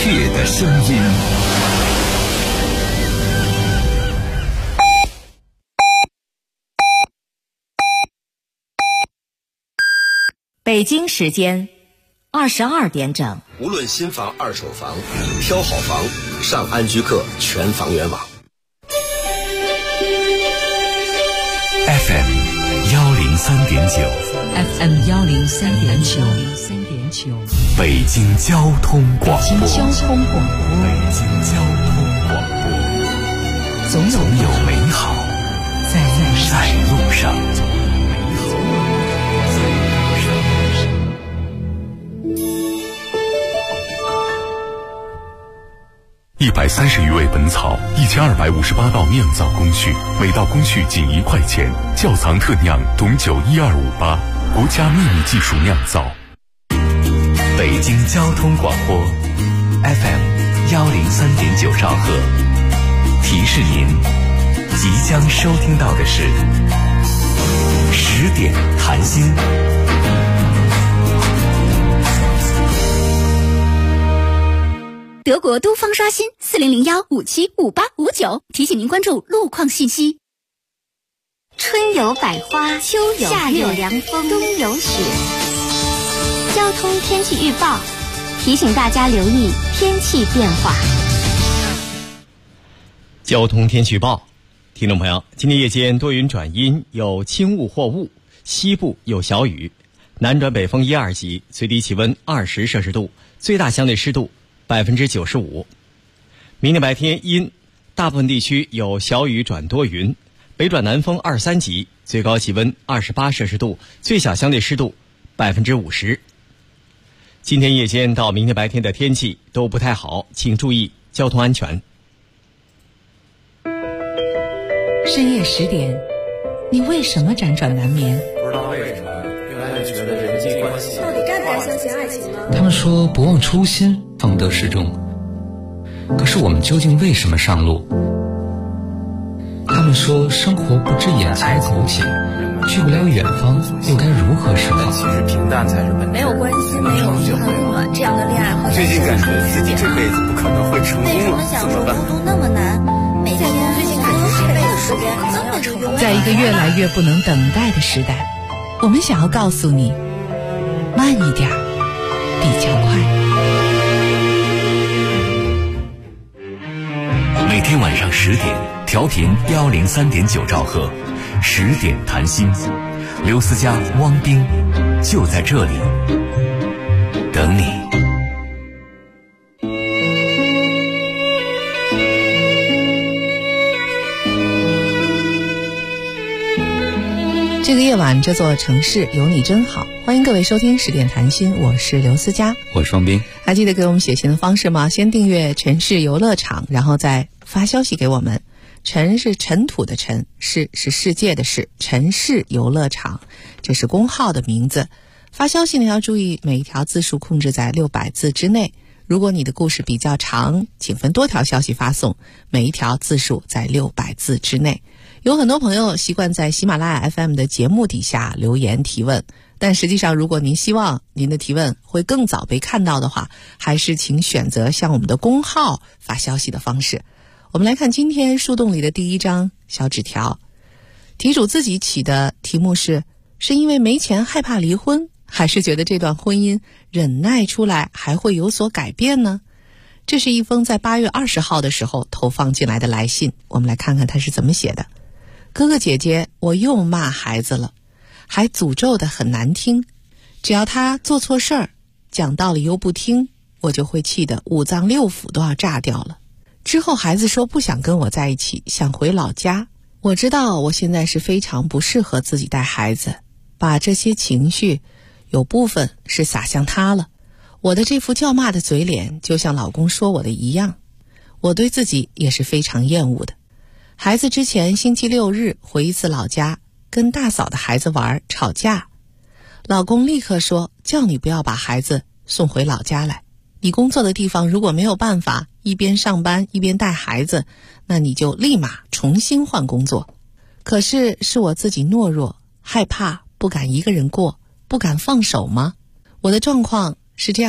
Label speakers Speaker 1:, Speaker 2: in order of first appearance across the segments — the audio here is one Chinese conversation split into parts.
Speaker 1: 界的声音。
Speaker 2: 北京时间22点整。
Speaker 3: 无论新房二手房，挑好房上安居客全房源网。
Speaker 1: FM 103.9
Speaker 4: FM 103.9
Speaker 1: 北京交通广播。
Speaker 4: 北京交通广播。
Speaker 1: 北京交通广播。总有美好在路上。130余味本草，1258道酿造工序，每道工序仅1块钱。窖藏特酿董酒12588，国家秘密技术酿造。北京交通广播 FM 103.9兆赫，提示您即将收听到的是10点谈心。
Speaker 5: 德国都方刷新4001575859，提醒您关注路况信息。春有百花，秋有夏有凉风，冬有雪。交通天气预报提醒大家留意天气变化。
Speaker 6: 交通天气预报，听众朋友，今天夜间多云转阴，有轻雾或雾，西部有小雨，南转北风1、2级，最低气温20摄氏度，最大相对湿度95%。明天白天阴，大部分地区有小雨转多云，北转南风2、3级，最高气温28摄氏度，最小相对湿度50%。今天夜间到明天白天的天气都不太好，请注意交通安全。
Speaker 4: 深夜10点，你为什么辗转难眠？
Speaker 7: 不知道为什么，越来越觉得人际关系
Speaker 8: 到底该不该相信爱情呢？
Speaker 9: 他们说不忘初心，方得始终。可是我们究竟为什么上路？他们说生活不止眼前苟且，去不了远方，又该如何是好？
Speaker 7: 其实平淡才是本质。
Speaker 8: 没有关系，没有很暖，这样的恋爱和
Speaker 7: 最近感觉自己这辈子不可能会成功了，
Speaker 8: 为什么享受孤独那么难？每天最近感觉这辈子时间根本就用。
Speaker 4: 在一个越来越不能等待的时代，我们想要告诉你，慢一点比较快。
Speaker 1: 每天晚上10点，调频103.9兆赫，10点谈心，刘思佳、汪冰就在这里等你。
Speaker 4: 这个夜晚，这座城市有你真好。欢迎各位收听10点谈心，我是刘思佳，
Speaker 9: 我是双冰。
Speaker 4: 还记得给我们写信的方式吗？先订阅城市游乐场，然后再发消息给我们。尘是尘土的尘，是世界的世，城市游乐场，这是公号的名字。发消息呢要注意每一条字数控制在600字之内。如果你的故事比较长，请分多条消息发送，每一条字数在600字之内。有很多朋友习惯在喜马拉雅 FM 的节目底下留言提问，但实际上如果您希望您的提问会更早被看到的话，还是请选择向我们的公号发消息的方式。我们来看今天树洞里的第一张小纸条，题主自己起的题目是因为没钱害怕离婚，还是觉得这段婚姻忍耐出来还会有所改变呢？这是一封在8月20号的时候投放进来的来信，我们来看看他是怎么写的。哥哥姐姐，我又骂孩子了，还诅咒得很难听，只要他做错事儿，讲道理又不听，我就会气得5脏6腑都要炸掉了。之后孩子说不想跟我在一起，想回老家。我知道我现在是非常不适合自己带孩子，把这些情绪有部分是撒向他了。我的这副叫骂的嘴脸就像老公说我的一样，我对自己也是非常厌恶的。孩子之前星期6日回一次老家，跟大嫂的孩子玩吵架，老公立刻说叫你不要把孩子送回老家来，你工作的地方如果没有办法一边上班一边带孩子，那你就立马重新换工作。可是我自己懦弱，害怕，不敢一个人过，不敢放手吗？我的状况是这样的，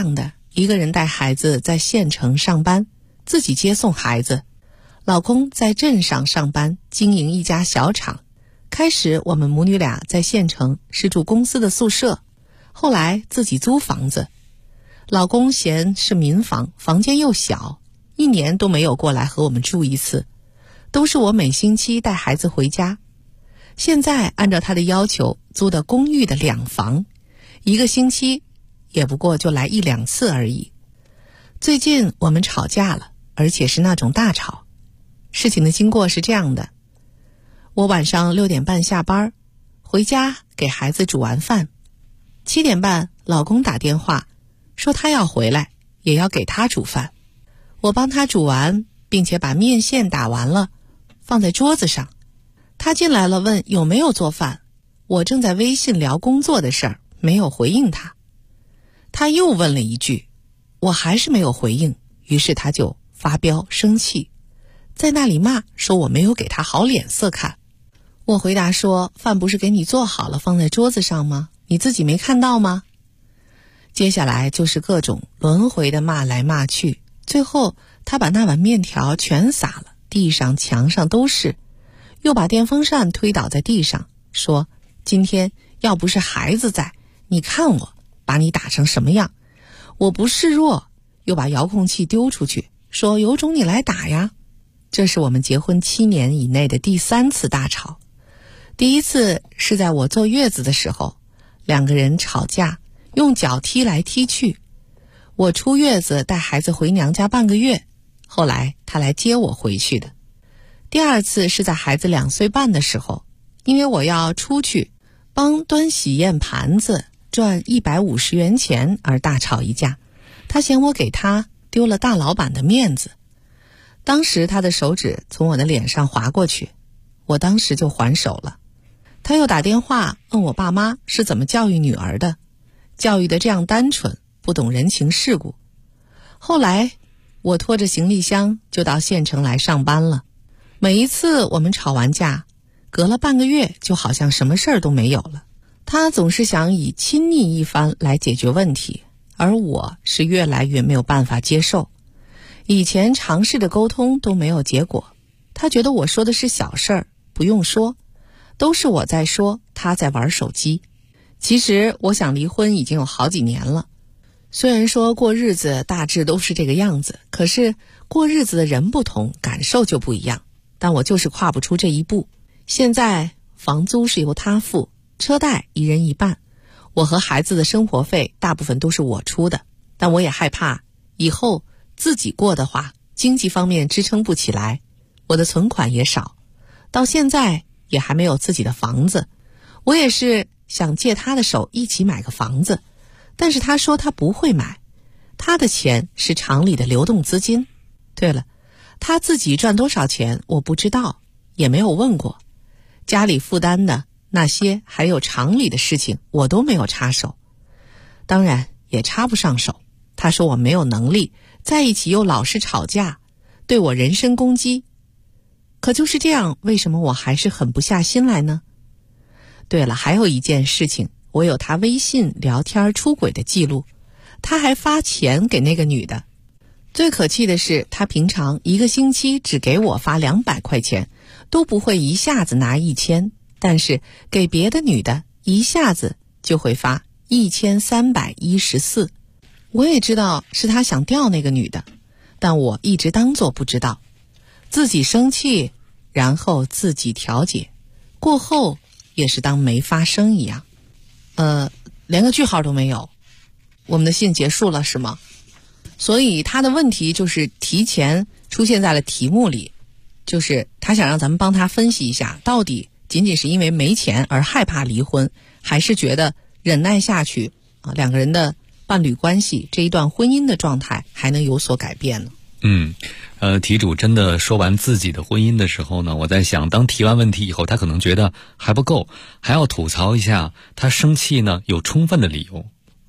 Speaker 4: 一个人带孩子在县城上班，自己接送孩子。老公在镇上上班，经营一家小厂。开始我们母女俩在县城是住公司的宿舍，后来自己租房子。老公嫌是民房，房间又小，1年都没有过来和我们住一次，都是我每星期带孩子回家。现在按照他的要求租的公寓的2房，1个星期也不过就来1-2次而已。最近我们吵架了，而且是那种大吵。事情的经过是这样的，我晚上6点半下班，回家给孩子煮完饭，7点半老公打电话说他要回来，也要给他煮饭。我帮他煮完，并且把面线打完了，放在桌子上。他进来了，问有没有做饭。我正在微信聊工作的事儿，没有回应他。他又问了一句，我还是没有回应，于是他就发飙生气，在那里骂，说我没有给他好脸色看。我回答说，饭不是给你做好了放在桌子上吗？你自己没看到吗？接下来就是各种轮回的骂来骂去，最后他把那碗面条全撒了，地上墙上都是，又把电风扇推倒在地上，说今天要不是孩子在，你看我把你打成什么样。我不示弱，又把遥控器丢出去，说有种你来打呀。这是我们结婚7年以内的第3次大吵。第一次是在我坐月子的时候，2个人吵架，用脚踢来踢去。我出月子带孩子回娘家半个月，后来他来接我回去的。第2次是在孩子2岁半的时候，因为我要出去帮端喜宴盘子赚150元钱而大吵一架，他嫌我给他丢了大老板的面子。当时他的手指从我的脸上划过去，我当时就还手了。他又打电话问我爸妈是怎么教育女儿的，教育的这样单纯，不懂人情世故。后来我拖着行李箱就到县城来上班了。每一次我们吵完架，隔了半个月就好像什么事儿都没有了。他总是想以亲昵一番来解决问题，而我是越来越没有办法接受。以前尝试的沟通都没有结果，他觉得我说的是小事儿，不用说，都是我在说，他在玩手机。其实我想离婚已经有好几年了，虽然说过日子大致都是这个样子，可是过日子的人不同，感受就不一样。但我就是跨不出这一步。现在房租是由他付，车贷1人1半，我和孩子的生活费大部分都是我出的，但我也害怕以后自己过的话，经济方面支撑不起来，我的存款也少，到现在也还没有自己的房子。我也是想借他的手一起买个房子，但是他说他不会买，他的钱是厂里的流动资金。对了，他自己赚多少钱我不知道，也没有问过。家里负担的那些还有厂里的事情我都没有插手，当然也插不上手。他说我没有能力，在一起又老是吵架，对我人身攻击。可就是这样，为什么我还是狠不下心来呢？对了，还有一件事情，我有他微信聊天出轨的记录，他还发钱给那个女的。最可气的是，他平常1个星期只给我发200块钱，都不会一下子拿1000，但是给别的女的一下子就会发1314。我也知道是他想钓那个女的，但我一直当作不知道，自己生气，然后自己调解，过后也是当没发生一样。连个句号都没有，我们的信结束了是吗？所以他的问题就是提前出现在了题目里，就是他想让咱们帮他分析一下，到底仅仅是因为没钱而害怕离婚，还是觉得忍耐下去2个人的伴侣关系这一段婚姻的状态还能有所改变呢？
Speaker 9: 题主真的说完自己的婚姻的时候呢，我在想，当提完问题以后，他可能觉得还不够，还要吐槽一下，他生气呢有充分的理由。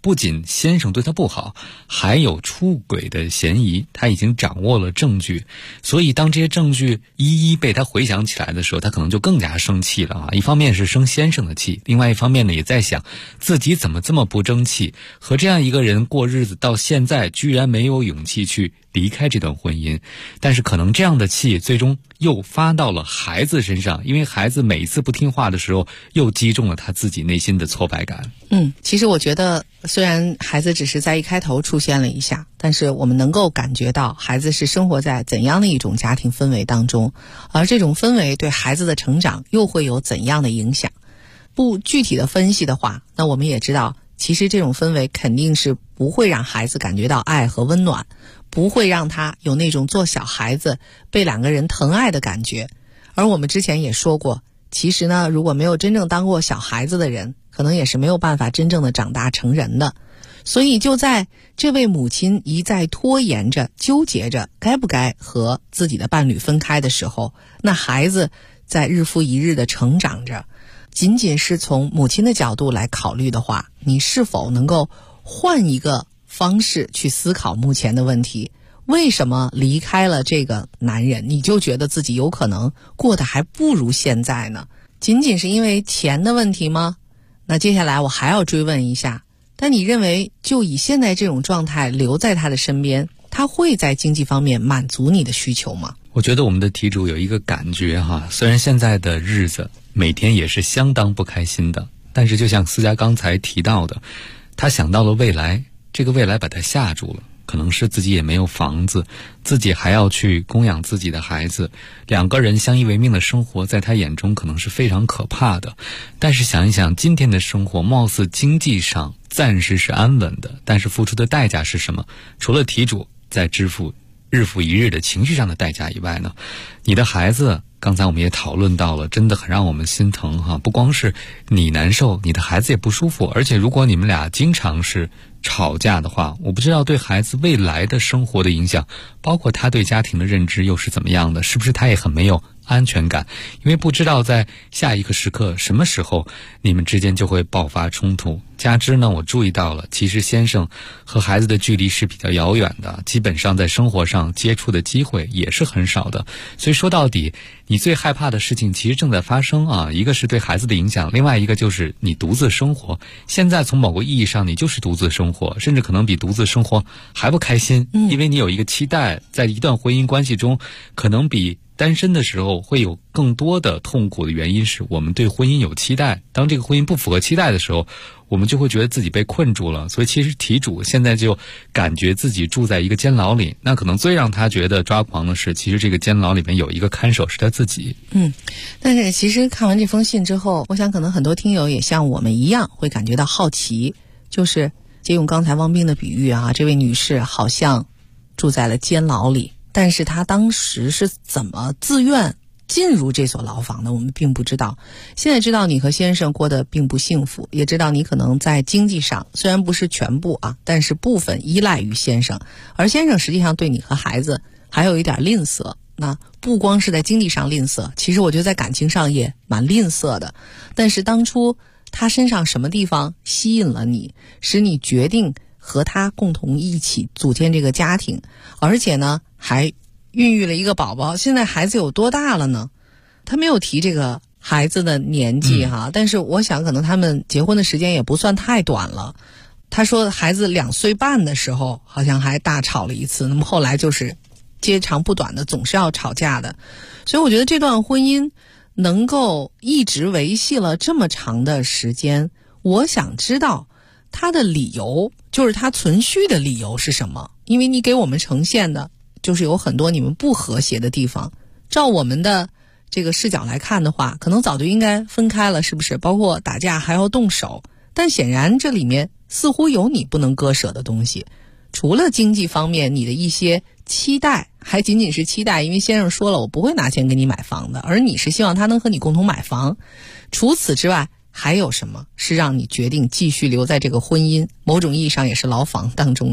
Speaker 9: 不仅先生对她不好，还有出轨的嫌疑，她已经掌握了证据。所以当这些证据一一被她回想起来的时候，她可能就更加生气了啊！一方面是生先生的气，另外一方面呢，也在想自己怎么这么不争气，和这样一个人过日子，到现在居然没有勇气去离开这段婚姻。但是可能这样的气最终又发到了孩子身上，因为孩子每一次不听话的时候，又击中了他自己内心的挫败感。
Speaker 4: 其实我觉得虽然孩子只是在一开头出现了一下，但是我们能够感觉到孩子是生活在怎样的一种家庭氛围当中，而这种氛围对孩子的成长又会有怎样的影响。不具体的分析的话，那我们也知道其实这种氛围肯定是不会让孩子感觉到爱和温暖，不会让他有那种做小孩子被两个人疼爱的感觉。而我们之前也说过，其实呢，如果没有真正当过小孩子的人，可能也是没有办法真正的长大成人的。所以就在这位母亲一再拖延着纠结着该不该和自己的伴侣分开的时候，那孩子在日复一日的成长着。仅仅是从母亲的角度来考虑的话，你是否能够换一个方式去思考目前的问题？为什么离开了这个男人，你就觉得自己有可能过得还不如现在呢？仅仅是因为钱的问题吗？那接下来我还要追问一下，但你认为就以现在这种状态留在他的身边，他会在经济方面满足你的需求吗？
Speaker 9: 我觉得我们的题主有一个感觉哈，虽然现在的日子每天也是相当不开心的，但是就像思佳刚才提到的，他想到了未来，这个未来把他吓住了。可能是自己也没有房子，自己还要去供养自己的孩子，两个人相依为命的生活在他眼中可能是非常可怕的。但是想一想今天的生活，貌似经济上暂时是安稳的，但是付出的代价是什么？除了题主在支付日复一日的情绪上的代价以外呢，你的孩子刚才我们也讨论到了，真的很让我们心疼哈。不光是你难受，你的孩子也不舒服，而且如果你们俩经常是吵架的话，我不知道对孩子未来的生活的影响，包括他对家庭的认知又是怎么样的，是不是他也很没有安全感，因为不知道在下一个时刻什么时候你们之间就会爆发冲突。加之呢，我注意到了其实先生和孩子的距离是比较遥远的，基本上在生活上接触的机会也是很少的。所以说到底你最害怕的事情其实正在发生啊，一个是对孩子的影响，另外一个就是你独自生活。现在从某个意义上你就是独自生活，甚至可能比独自生活还不开心，因为你有一个期待，在一段婚姻关系中可能比单身的时候会有更多的痛苦的原因是我们对婚姻有期待，当这个婚姻不符合期待的时候，我们就会觉得自己被困住了。所以其实题主现在就感觉自己住在一个监牢里，那可能最让他觉得抓狂的是，其实这个监牢里面有一个看守是他自己。
Speaker 4: 但是其实看完这封信之后，我想可能很多听友也像我们一样会感觉到好奇，就是借用刚才汪冰的比喻啊，这位女士好像住在了监牢里，但是她当时是怎么自愿进入这所牢房的，我们并不知道。现在知道你和先生过得并不幸福，也知道你可能在经济上虽然不是全部啊，但是部分依赖于先生，而先生实际上对你和孩子还有一点吝啬。那不光是在经济上吝啬，其实我觉得在感情上也蛮吝啬的。但是当初他身上什么地方吸引了你，使你决定和他共同一起组建这个家庭，而且呢还孕育了一个宝宝。现在孩子有多大了呢？他没有提这个孩子的年纪哈，但是我想可能他们结婚的时间也不算太短了。他说孩子2岁半的时候好像还大吵了一次，那么后来就是接长不短的总是要吵架的。所以我觉得这段婚姻能够一直维系了这么长的时间，我想知道他的理由，就是他存续的理由是什么。因为你给我们呈现的就是有很多你们不和谐的地方，照我们的这个视角来看的话，可能早就应该分开了，是不是？包括打架还要动手，但显然这里面似乎有你不能割舍的东西。除了经济方面你的一些期待，还仅仅是期待，因为先生说了我不会拿钱给你买房的，而你是希望他能和你共同买房。除此之外还有什么是让你决定继续留在这个婚姻，某种意义上也是牢房当中的？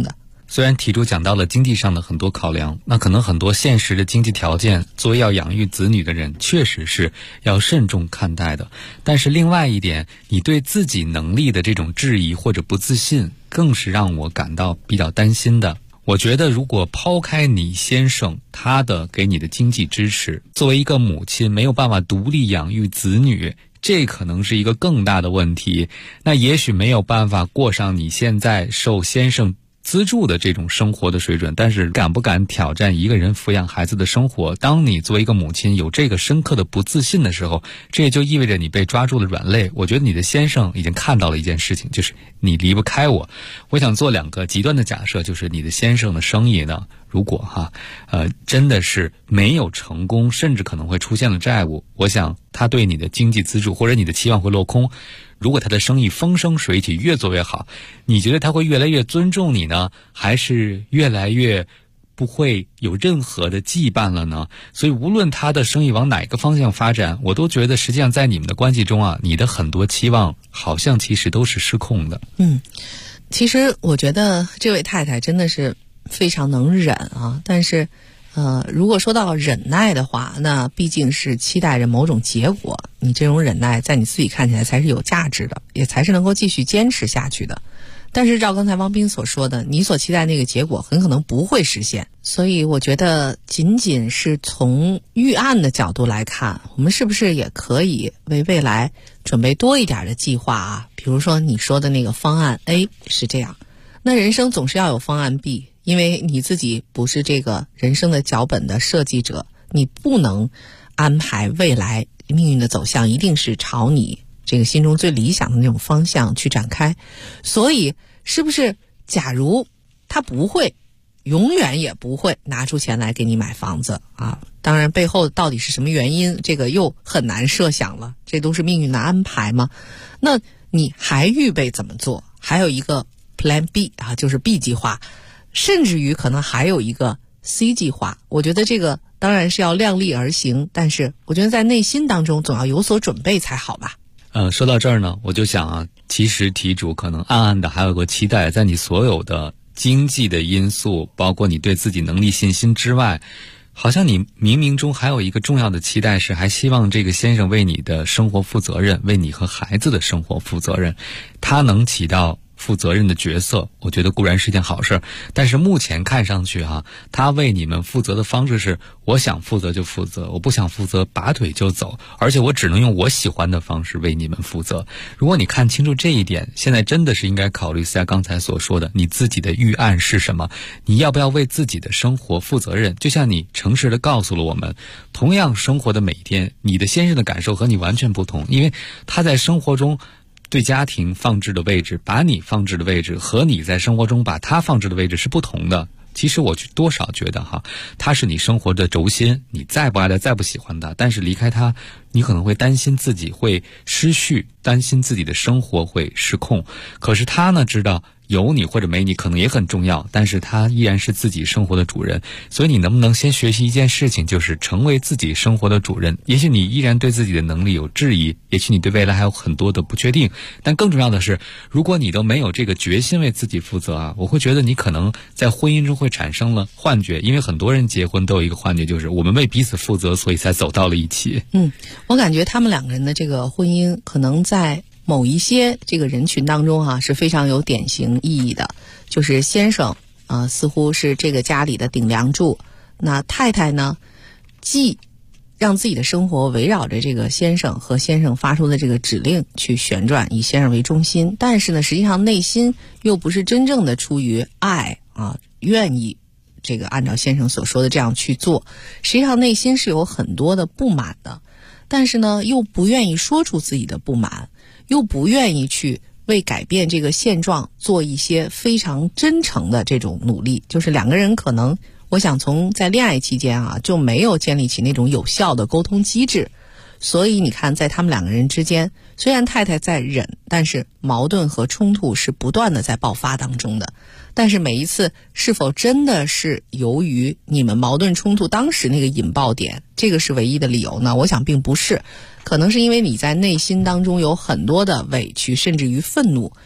Speaker 9: 虽然题主讲到了经济上的很多考量，那可能很多现实的经济条件，作为要养育子女的人，确实是要慎重看待的。但是另外一点，你对自己能力的这种质疑或者不自信，更是让我感到比较担心的。我觉得如果抛开你先生他的给你的经济支持，作为一个母亲没有办法独立养育子女，这可能是一个更大的问题。那也许没有办法过上你现在受先生资助的这种生活的水准，但是敢不敢挑战一个人抚养孩子的生活？当你作为一个母亲有这个深刻的不自信的时候，这也就意味着你被抓住了软肋。我觉得你的先生已经看到了一件事情，就是你离不开我。我想做两个极端的假设，就是你的先生的生意呢，如果真的是没有成功，甚至可能会出现了债务，我想他对你的经济资助或者你的期望会落空。如果他的生意风生水起，越做越好，你觉得他会越来越尊重你呢，还是越来越不会有任何的羁绊了呢？所以无论他的生意往哪个方向发展，我都觉得实际上在你们的关系中啊，你的很多期望好像其实都是失控的。
Speaker 4: 其实我觉得这位太太真的是非常能忍啊，但是如果说到忍耐的话，那毕竟是期待着某种结果，你这种忍耐在你自己看起来才是有价值的，也才是能够继续坚持下去的。但是照刚才汪斌所说的，你所期待那个结果很可能不会实现，所以我觉得仅仅是从预案的角度来看，我们是不是也可以为未来准备多一点的计划啊？比如说你说的那个方案 A 是这样，那人生总是要有方案 B，因为你自己不是这个人生的脚本的设计者，你不能安排未来命运的走向一定是朝你这个心中最理想的那种方向去展开。所以是不是假如他不会，永远也不会拿出钱来给你买房子啊？当然背后到底是什么原因，这个又很难设想了，这都是命运的安排嘛。那你还预备怎么做？还有一个 Plan B 啊，就是 B 计划，甚至于可能还有一个 C 计划。我觉得这个当然是要量力而行，但是我觉得在内心当中总要有所准备才好吧。
Speaker 9: 说到这儿呢，我就想啊，其实题主可能暗暗的还有个期待，在你所有的经济的因素，包括你对自己能力信心之外，好像你冥冥中还有一个重要的期待，是还希望这个先生为你的生活负责任，为你和孩子的生活负责任，他能起到负责任的角色，我觉得固然是件好事，但是目前看上去他为你们负责的方式是，我想负责就负责，我不想负责拔腿就走，而且我只能用我喜欢的方式为你们负责。如果你看清楚这一点，现在真的是应该考虑下刚才所说的，你自己的预案是什么，你要不要为自己的生活负责任。就像你诚实的告诉了我们，同样生活的每一天，你的先生的感受和你完全不同，因为他在生活中对家庭放置的位置，把你放置的位置和你在生活中把他放置的位置是不同的。其实我多少觉得他是你生活的轴心，你再不爱他，再不喜欢他，但是离开他，你可能会担心自己会失序，担心自己的生活会失控。可是他呢，知道有你或者没你可能也很重要，但是他依然是自己生活的主人。所以你能不能先学习一件事情，就是成为自己生活的主人。也许你依然对自己的能力有质疑，也许你对未来还有很多的不确定，但更重要的是，如果你都没有这个决心为自己负责我会觉得你可能在婚姻中会产生了幻觉。因为很多人结婚都有一个幻觉，就是我们为彼此负责，所以才走到了一起。
Speaker 4: 我感觉他们两个人的这个婚姻可能在某一些这个人群当中是非常有典型意义的，就是先生似乎是这个家里的顶梁柱，那太太呢，既让自己的生活围绕着这个先生和先生发出的这个指令去旋转，以先生为中心，但是呢，实际上内心又不是真正的出于爱愿意这个按照先生所说的这样去做，实际上内心是有很多的不满的，但是呢，又不愿意说出自己的不满，又不愿意去为改变这个现状做一些非常真诚的这种努力。就是两个人可能，我想从在恋爱期间就没有建立起那种有效的沟通机制，所以你看在他们两个人之间，虽然太太在忍，但是矛盾和冲突是不断的在爆发当中的。但是每一次是否真的是由于你们矛盾冲突当时那个引爆点，这个是唯一的理由呢？我想并不是，可能是因为你在内心当中有很多的委屈，甚至于愤怒，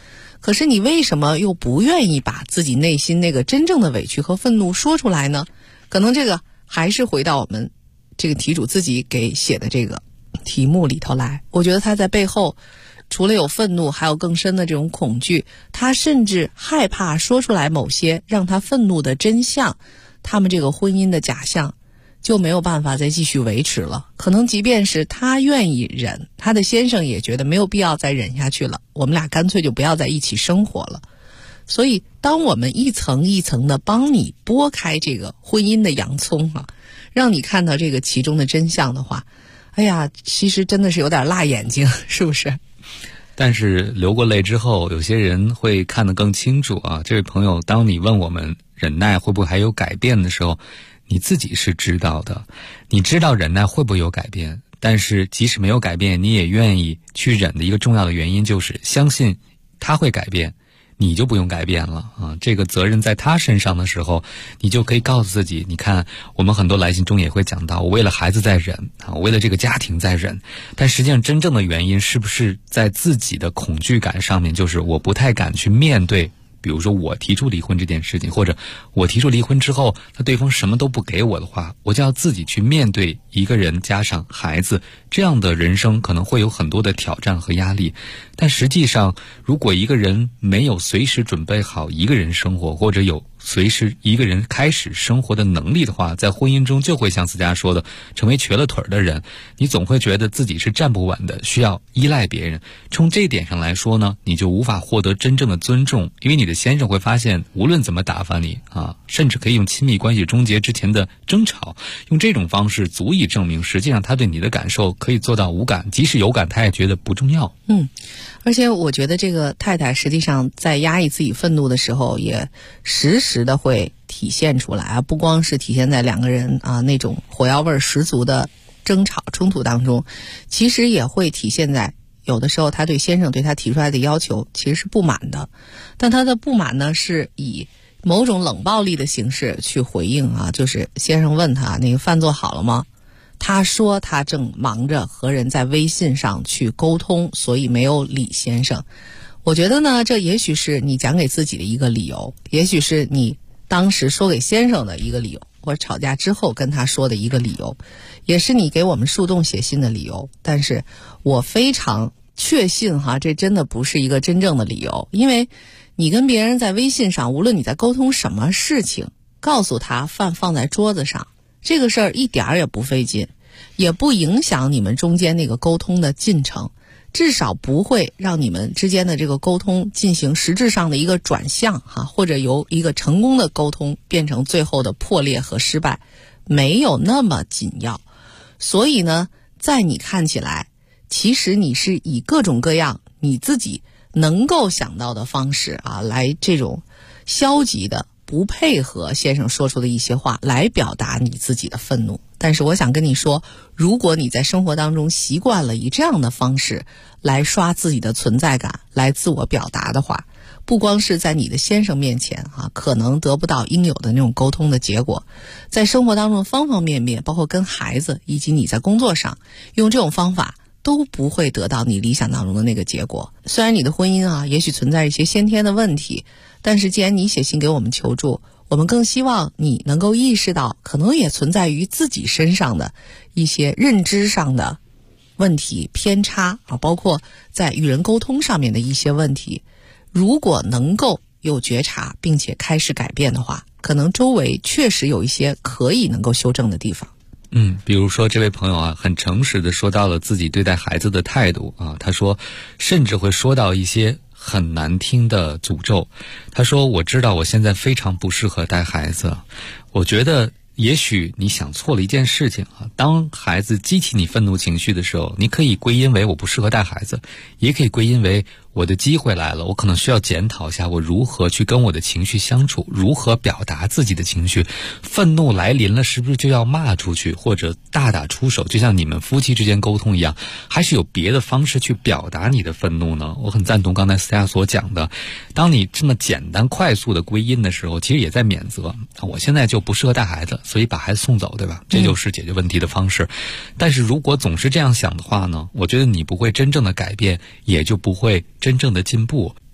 Speaker 4: 可是你为什么又不愿意把自己内心那个真正的委屈和愤怒说出来呢？可能这个还是回到我们这个题主自己给写的这个题目里头来。我觉得他在背后除了有愤怒，还有更深的这种恐惧，他甚至害怕说出来某些让他愤怒的真相，他们这个婚姻的假象就没有办法再继续维持了。可能即便是他愿意忍，他的先生也觉得没有必要再忍下去了，我们俩干脆就不要在一起生活了。所以当我们一层一层的帮你剥开这个婚姻的洋葱啊，让你看到这个其中的真相的话，哎呀，其实真的是有点辣眼睛，是不是？
Speaker 9: 但是流过泪之后，有些人会看得更清楚啊。这位朋友，当你问我们忍耐会不会还有改变的时候，你自己是知道的，你知道忍耐会不会有改变，但是即使没有改变，你也愿意去忍的一个重要的原因就是相信他会改变，你就不用改变了啊！这个责任在他身上的时候，你就可以告诉自己，你看我们很多来信中也会讲到，我为了孩子在忍啊，我为了这个家庭在忍，但实际上真正的原因是不是在自己的恐惧感上面，就是我不太敢去面对，比如说我提出离婚这件事情，或者我提出离婚之后，那对方什么都不给我的话，我就要自己去面对一个人加上孩子，这样的人生可能会有很多的挑战和压力。但实际上，如果一个人没有随时准备好一个人生活，或者有随时一个人开始生活的能力的话，在婚姻中就会像思佳说的，成为瘸了腿的人，你总会觉得自己是站不稳的，需要依赖别人。从这一点上来说呢，你就无法获得真正的尊重，因为你的先生会发现，无论怎么打发你啊，甚至可以用亲密关系终结之前的争吵，用这种方式足以证明，实际上他对你的感受可以做到无感，即使有感，他也觉得不重要。
Speaker 4: 而且我觉得这个太太实际上在压抑自己愤怒的时候，也时时的会体现出来啊，不光是体现在两个人啊那种火药味十足的争吵冲突当中，其实也会体现在有的时候他对先生对他提出来的要求其实是不满的，但他的不满呢是以某种冷暴力的形式去回应啊，就是先生问他那个饭做好了吗？他说他正忙着和人在微信上去沟通，所以没有理先生。我觉得呢，这也许是你讲给自己的一个理由，也许是你当时说给先生的一个理由，或者吵架之后跟他说的一个理由，也是你给我们树洞写信的理由。但是我非常确信这真的不是一个真正的理由，因为你跟别人在微信上，无论你在沟通什么事情，告诉他饭放在桌子上，这个事儿一点儿也不费劲，也不影响你们中间那个沟通的进程，至少不会让你们之间的这个沟通进行实质上的一个转向或者由一个成功的沟通变成最后的破裂和失败，没有那么紧要。所以呢，在你看起来，其实你是以各种各样你自己能够想到的方式来这种消极的不配合先生说出的一些话来表达你自己的愤怒。但是我想跟你说，如果你在生活当中习惯了以这样的方式来刷自己的存在感，来自我表达的话，不光是在你的先生面前可能得不到应有的那种沟通的结果，在生活当中方方面面，包括跟孩子以及你在工作上，用这种方法都不会得到你理想当中的那个结果。虽然你的婚姻也许存在一些先天的问题，但是既然你写信给我们求助，我们更希望你能够意识到可能也存在于自己身上的一些认知上的问题偏差包括在与人沟通上面的一些问题。如果能够有觉察并且开始改变的话，可能周围确实有一些可以能够修正的地方。
Speaker 9: 比如说这位朋友很诚实的说到了自己对待孩子的态度他说甚至会说到一些很难听的诅咒。他说我知道我现在非常不适合带孩子，我觉得也许你想错了一件事情当孩子激起你愤怒情绪的时候，你可以归因为我不适合带孩子，也可以归因为我的机会来了，我可能需要检讨一下我如何去跟我的情绪相处，如何表达自己的情绪。愤怒来临了，是不是就要骂出去或者大打出手，就像你们夫妻之间沟通一样，还是有别的方式去表达你的愤怒呢？我很赞同刚才思佳所讲的，当你这么简单快速的归因的时候，其实也在免责我现在就不适合带孩子，所以把孩子送走，对吧？这就是解决问题的方式。但是如果总是这样想的话呢，我觉得你不会真正的改变，也就不会真正的进步。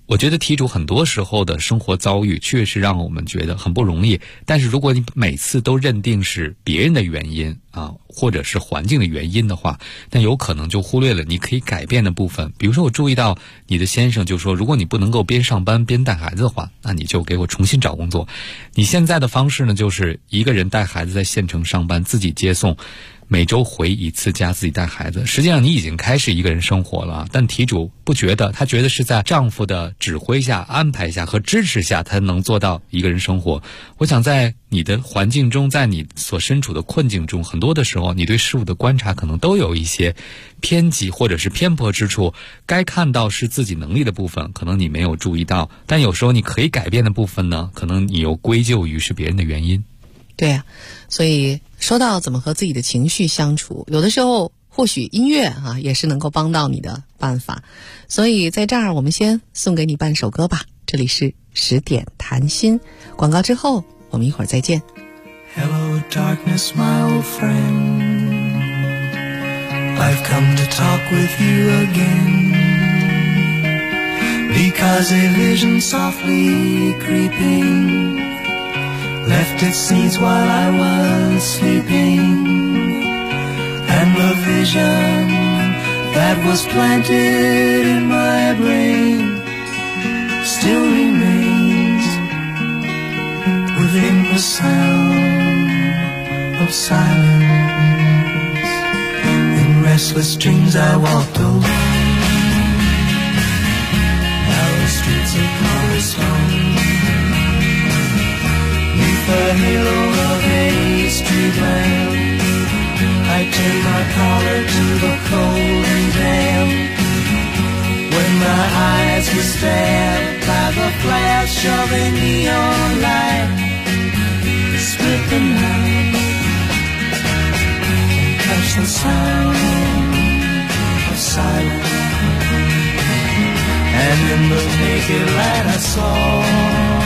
Speaker 9: 我觉得题主很多时候的生活遭遇确实让我们觉得很不容易，但是如果你每次都认定是别人的原因啊，或者是环境的原因的话，那有可能就忽略了你可以改变的部分。比如说我注意到你的先生就说，如果你不能够边上班边带孩子的话，那你就给我重新找工作。你现在的方式呢，就是一个人带孩子在县城上班，自己接送，每周回一次家，自己带孩子。实际上你已经开始一个人生活了，但题主不觉得，她觉得是在丈夫的指挥下、安排下和支持下，她能做到一个人生活。我想在你的环境中，在你所身处的困境中，很多的时候你对事物的观察可能都有一些偏激或者是偏颇之处，该看到是自己能力的部分，可能你没有注意到，但有时候你可以改变的部分呢，可能你又归咎于是别人的原因。
Speaker 4: 对啊，所以说到怎么和自己的情绪相处，有的时候或许音乐啊也是能够帮到你的办法。所以在这儿我们先送给你半首歌吧，这里是10点谈心，广告之后我们一会儿再见。
Speaker 10: Hello darkness my old friend, I've come to talk with you again, because a vision softly creeping left its seeds while I was sleeping, and the vision that was planted in my brain still remains within the sound of silence. In restless dreams I walked alone narrow streets of cobblestone, the halo of a street lamp, I turned my collar to the cold and damp, when my eyes were stabbed by the flash of a neon light, split the night and touched the sound of silence, and in the naked light I saw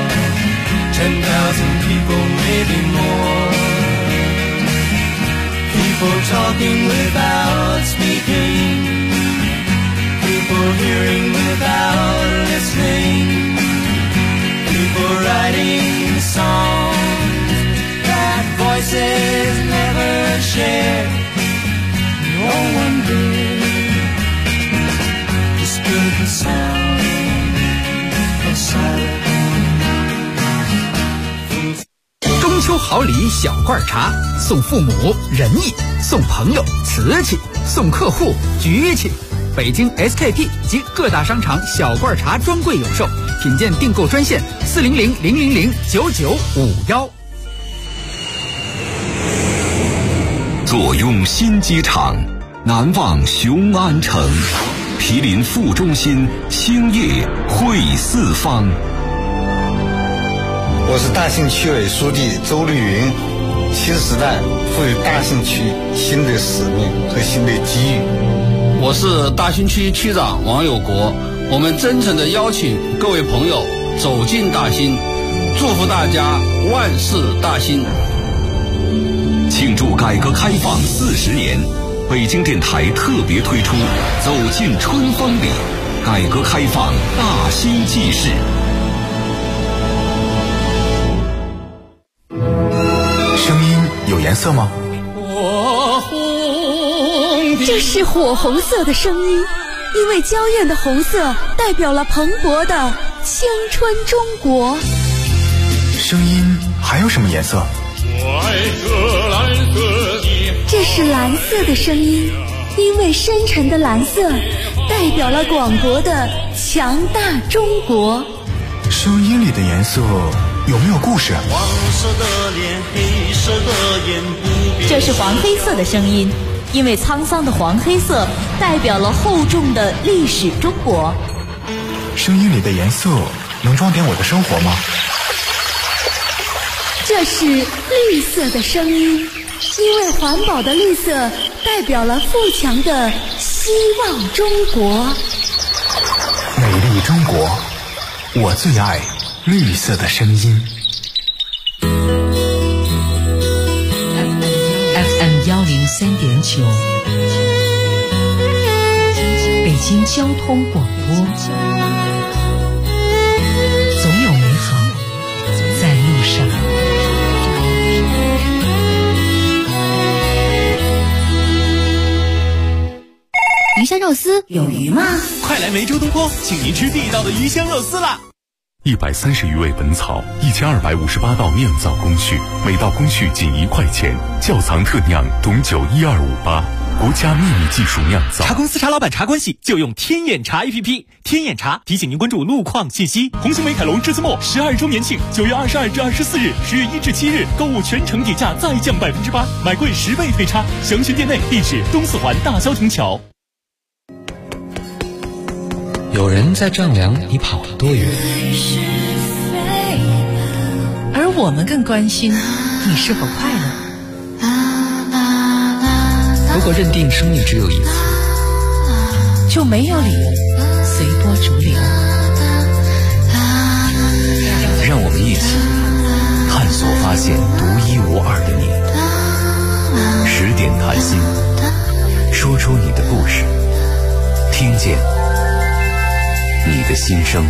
Speaker 10: 10,000 people, maybe more, people talking without speaking, people hearing without listening, people writing songs that voices never shared. No one did disturb the sound of silence.
Speaker 11: 中秋好礼小罐茶，送父母仁义，送朋友瓷器，送客户局气。北京 SKP 及各大商场小罐茶专柜有售，品鉴订购专线400-000-9951。
Speaker 1: 坐拥新机场，难忘雄安城，毗邻副中心，兴业汇四方。
Speaker 12: 我是大兴区委书记周绿云，新时代赋予大兴区新的使命和新的机遇。
Speaker 13: 我是大兴区区长王有国，我们真诚地邀请各位朋友走进大兴，祝福大家万事大兴。
Speaker 1: 庆祝改革开放40年，北京电台特别推出走进春风里，改革开放大兴纪事。
Speaker 14: 声音有颜色吗？
Speaker 15: 这是火红色的声音，因为娇艳的红色代表了蓬勃的青春中国。
Speaker 14: 声音还有什么颜色？
Speaker 15: 这是蓝色的声音，因为深沉的蓝色代表了广博的强大中国。
Speaker 14: 声音里的颜色有没有故事？
Speaker 16: 黄色的脸，黑色的眼，不变。
Speaker 2: 这是黄黑色的声音，因为沧桑的黄黑色代表了厚重的历史中国。
Speaker 14: 声音里的颜色能装点我的生活吗？
Speaker 15: 这是绿色的声音，因为环保的绿色代表了富强的希望中国。
Speaker 14: 美丽中国，我最爱绿色的声音。
Speaker 17: FM 103.9，北京交通广播。
Speaker 5: 香肉丝有鱼吗？
Speaker 14: 快来梅州东坡，请您吃地道的鱼香肉丝啦
Speaker 1: ！130余味本草，1258道酿造工序，每道工序仅1块钱，窖藏特酿董酒12588，国家秘密技术酿造。
Speaker 14: 茶公司茶老板茶关系就用天眼茶 APP， 天眼茶提醒您关注路况信息。红星美凯龙至尊末12周年庆，9月22至24日，10月1至7日，购物全程底价再降8%，买贵10倍退差。详询店内，地址东四环大萧亭桥。
Speaker 9: 有人在丈量你跑了多远，
Speaker 4: 而我们更关心你是否快乐。
Speaker 9: 如果认定生命只有一次，
Speaker 4: 就没有理由随波逐流。
Speaker 14: 让我们一起探索发现独一无二的你。10点谈心，说出你的故事，听见你的心声。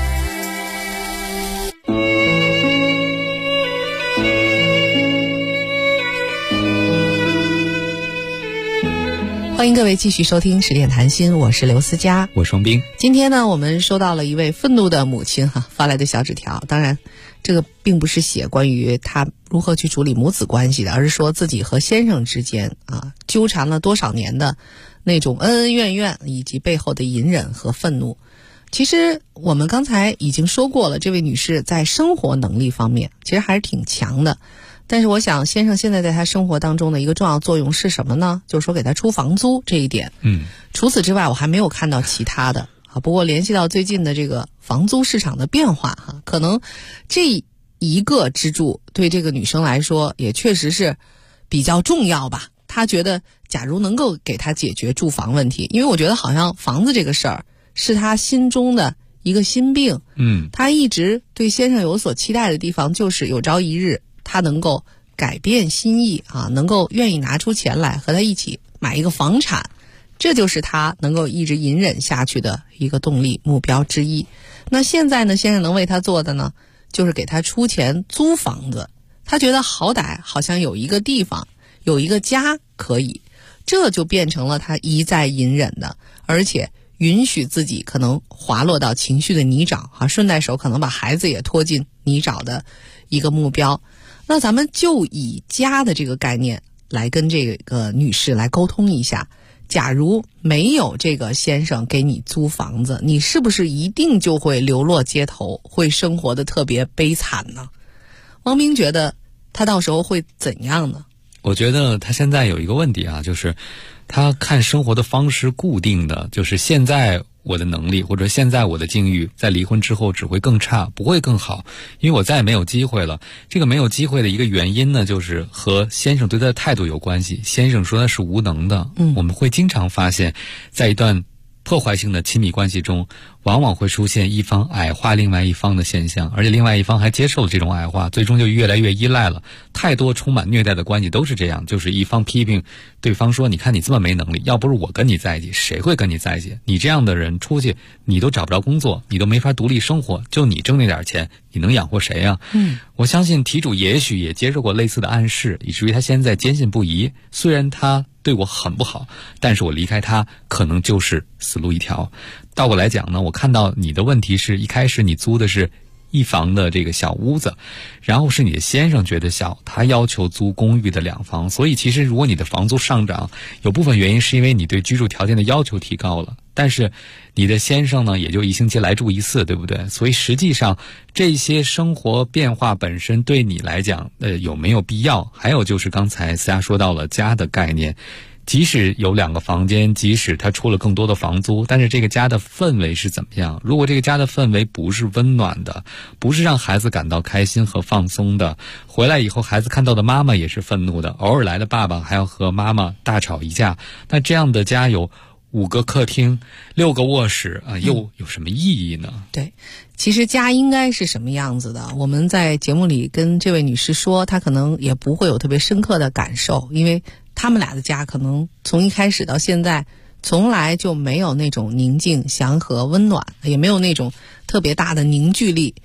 Speaker 4: 欢迎各位继续收听10点谈心，我是刘思佳，
Speaker 9: 我双冰。
Speaker 4: 今天呢，我们收到了一位愤怒的母亲发来的小纸条。当然，这个并不是写关于她如何去处理母子关系的，而是说自己和先生之间纠缠了多少年的那种恩恩怨怨，以及背后的隐忍和愤怒。其实我们刚才已经说过了，这位女士在生活能力方面其实还是挺强的。但是我想先生现在在他生活当中的一个重要作用是什么呢？就是说给他出房租这一点。除此之外我还没有看到其他的。不过联系到最近的这个房租市场的变化可能这一个支柱对这个女生来说也确实是比较重要吧。她觉得假如能够给她解决住房问题，因为我觉得好像房子这个事儿是她心中的一个心病。她一直对先生有所期待的地方就是有朝一日他能够改变心意能够愿意拿出钱来和他一起买一个房产，这就是他能够一直隐忍下去的一个动力目标之一。那现在呢，先生能为他做的呢，就是给他出钱租房子。他觉得好歹好像有一个地方，有一个家可以，这就变成了他一再隐忍的，而且允许自己可能滑落到情绪的泥沼顺带手可能把孩子也拖进泥沼的一个目标。那咱们就以家的这个概念来跟这个女士来沟通一下，假如没有这个先生给你租房子，你是不是一定就会流落街头，会生活的特别悲惨呢？王明觉得他到时候会怎样呢？
Speaker 9: 我觉得他现在有一个问题就是他看生活的方式固定的，就是现在我的能力或者现在我的境遇在离婚之后只会更差，不会更好，因为我再也没有机会了。这个没有机会的一个原因呢，就是和先生对他的态度有关系。先生说他是无能的。我们会经常发现在一段破坏性的亲密关系中，往往会出现一方矮化另外一方的现象，而且另外一方还接受了这种矮化，最终就越来越依赖了。太多充满虐待的关系都是这样，就是一方批评对方说，你看你这么没能力，要不是我跟你在一起，谁会跟你在一起？你这样的人出去你都找不着工作，你都没法独立生活，就你挣那点钱你能养活谁啊？我相信题主也许也接受过类似的暗示，以至于他现在坚信不疑，虽然他对我很不好，但是我离开他可能就是死路一条。倒过来讲呢，我看到你的问题是一开始你租的是一房的这个小屋子，然后是你的先生觉得小，他要求租公寓的2房，所以其实如果你的房租上涨，有部分原因是因为你对居住条件的要求提高了，但是你的先生呢也就1星期来住1次，对不对？所以实际上这些生活变化本身对你来讲有没有必要？还有就是刚才思佳说到了家的概念，即使有2个房间，即使他出了更多的房租，但是这个家的氛围是怎么样？如果这个家的氛围不是温暖的，不是让孩子感到开心和放松的，回来以后孩子看到的妈妈也是愤怒的，偶尔来的爸爸还要和妈妈大吵一架，那这样的家有5个客厅6个卧室又有什么意义呢？
Speaker 4: 对，其实家应该是什么样子的，我们在节目里跟这位女士说，她可能也不会有特别深刻的感受，因为他们俩的家可能从一开始到现在从来就没有那种宁静祥和温暖，也没有那种特别大的凝聚力。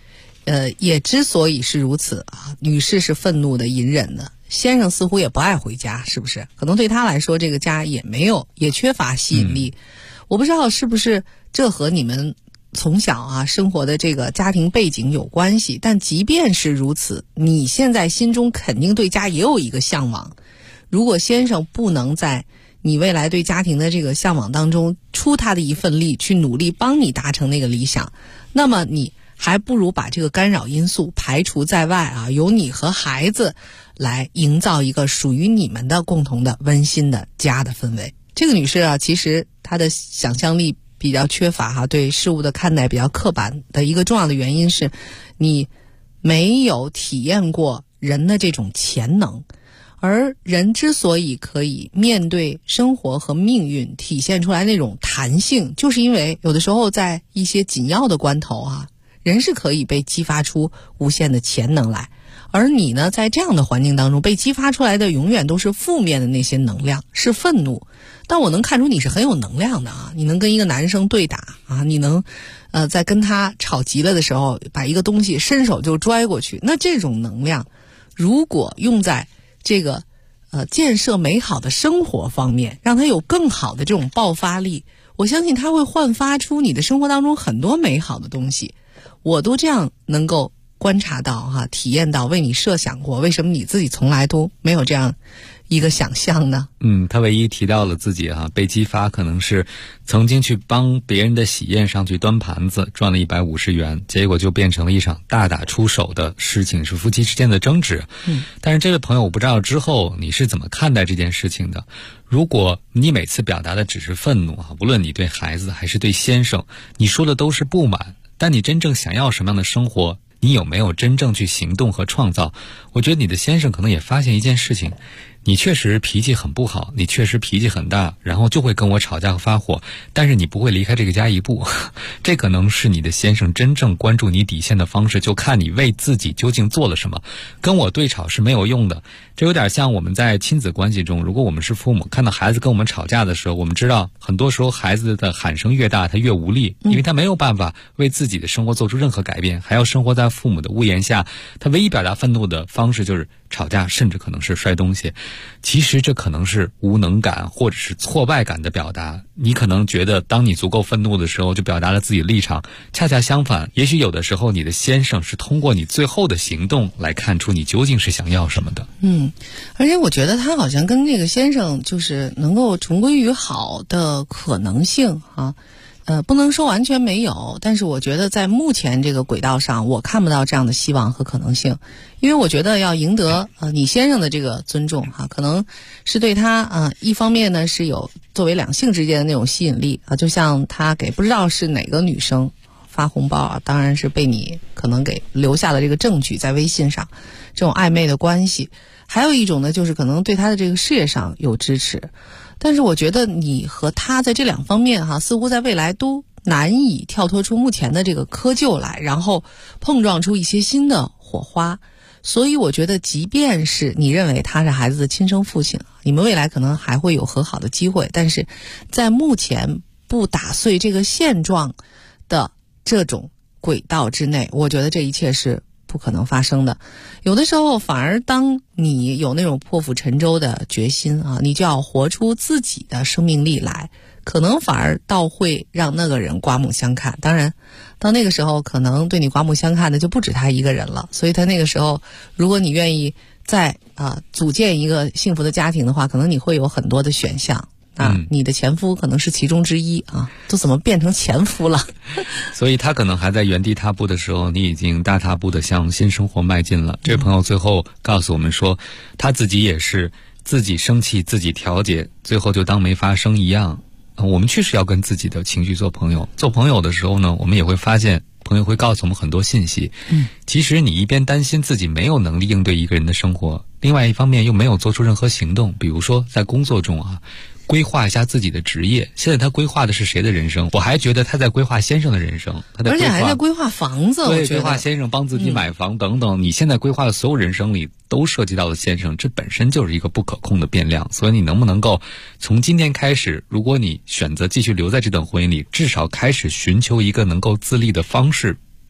Speaker 4: 也之所以是如此啊，女士是愤怒的、隐忍的，先生似乎也不爱回家，是不是？可能对他来说，这个家也缺乏吸引力。我不知道是不是这和你们从小啊生活的这个家庭背景有关系，但即便是如此，你现在心中肯定对家也有一个向往。如果先生不能在你未来对家庭的这个向往当中出他的一份力，去努力帮你达成那个理想，那么你还不如把这个干扰因素排除在外啊，由你和孩子来营造一个属于你们的共同的温馨的家的氛围。这个女士啊，其实她的想象力比较缺乏哈，对事物的看待比较刻板的一个重要的原因是，你没有体验过人的这种潜能。而人之所以可以面对生活和命运体现出来那种弹性，就是因为有的时候在一些紧要的关头啊，人是可以被激发出无限的潜能来。而你呢，在这样的环境当中被激发出来的永远都是负面的那些能量，是愤怒。但我能看出你是很有能量的啊，你能跟一个男生对打啊，你能在跟他吵急了的时候把一个东西伸手就拽过去。那这种能量如果用在这个建设美好的生活方面，让他有更好的这种爆发力，我相信他会焕发出你的生活当中很多美好的东西。我都这样能够观察到哈，体验到，为你设想过，为什么你自己从来都没有这样一个想象呢？
Speaker 9: 他唯一提到了自己被激发，可能是曾经去帮别人的喜宴上去端盘子，赚了150元，结果就变成了一场大打出手的事情，是夫妻之间的争执。但是这位朋友，我不知道之后你是怎么看待这件事情的。如果你每次表达的只是愤怒无论你对孩子还是对先生，你说的都是不满，但你真正想要什么样的生活，你有没有真正去行动和创造？我觉得你的先生可能也发现一件事情，你确实脾气很不好，你确实脾气很大，然后就会跟我吵架和发火，但是你不会离开这个家一步。这可能是你的先生真正关注你底线的方式，就看你为自己究竟做了什么。跟我对吵是没有用的。这有点像我们在亲子关系中，如果我们是父母，看到孩子跟我们吵架的时候，我们知道很多时候孩子的喊声越大，他越无力，因为他没有办法为自己的生活做出任何改变，还要生活在父母的屋檐下，他唯一表达愤怒的方式就是吵架，甚至可能是摔东西。其实这可能是无能感或者是挫败感的表达。你可能觉得当你足够愤怒的时候就表达了自己的立场，恰恰相反，也许有的时候你的先生是通过你最后的行动来看出你究竟是想要什么的。
Speaker 4: 而且我觉得他好像跟这个先生就是能够重归于好的可能性啊。不能说完全没有，但是我觉得在目前这个轨道上，我看不到这样的希望和可能性。因为我觉得要赢得你先生的这个尊重哈，可能是对他一方面呢是有作为两性之间的那种吸引力啊，就像他给不知道是哪个女生发红包啊，当然是被你可能给留下了这个证据在微信上，这种暧昧的关系。还有一种呢，就是可能对他的这个事业上有支持。但是我觉得你和他在这两方面似乎在未来都难以跳脱出目前的这个窠臼来，然后碰撞出一些新的火花。所以我觉得即便是你认为他是孩子的亲生父亲，你们未来可能还会有和好的机会，但是在目前不打碎这个现状的这种轨道之内，我觉得这一切是不可能发生的。有的时候反而当你有那种破釜沉舟的决心你就要活出自己的生命力来，可能反而倒会让那个人刮目相看。当然到那个时候可能对你刮目相看的就不止他一个人了，所以他那个时候如果你愿意再组建一个幸福的家庭的话，可能你会有很多的选项。你的前夫可能是其中之一都怎么变成前夫了？
Speaker 9: 所以他可能还在原地踏步的时候，你已经大踏步的向新生活迈进了。这位朋友最后告诉我们说，他自己也是自己生气自己调节，最后就当没发生一样。我们确实要跟自己的情绪做朋友。做朋友的时候呢，我们也会发现朋友会告诉我们很多信息。其实你一边担心自己没有能力应对一个人的生活，另外一方面又没有做出任何行动。比如说在工作中规划一下自己的职业，现在他规划的是谁的人生？我还觉得他在规划先生的人生，
Speaker 4: 而且还在规划房子。
Speaker 9: 对，规划先生帮自己买房等等。你现在规划的所有人生里都涉及到了先生，这本身就是一个不可控的变量。所以你能不能够从今天开始，如果你选择继续留在这段婚姻里，至少开始寻求一个能够自立的方式，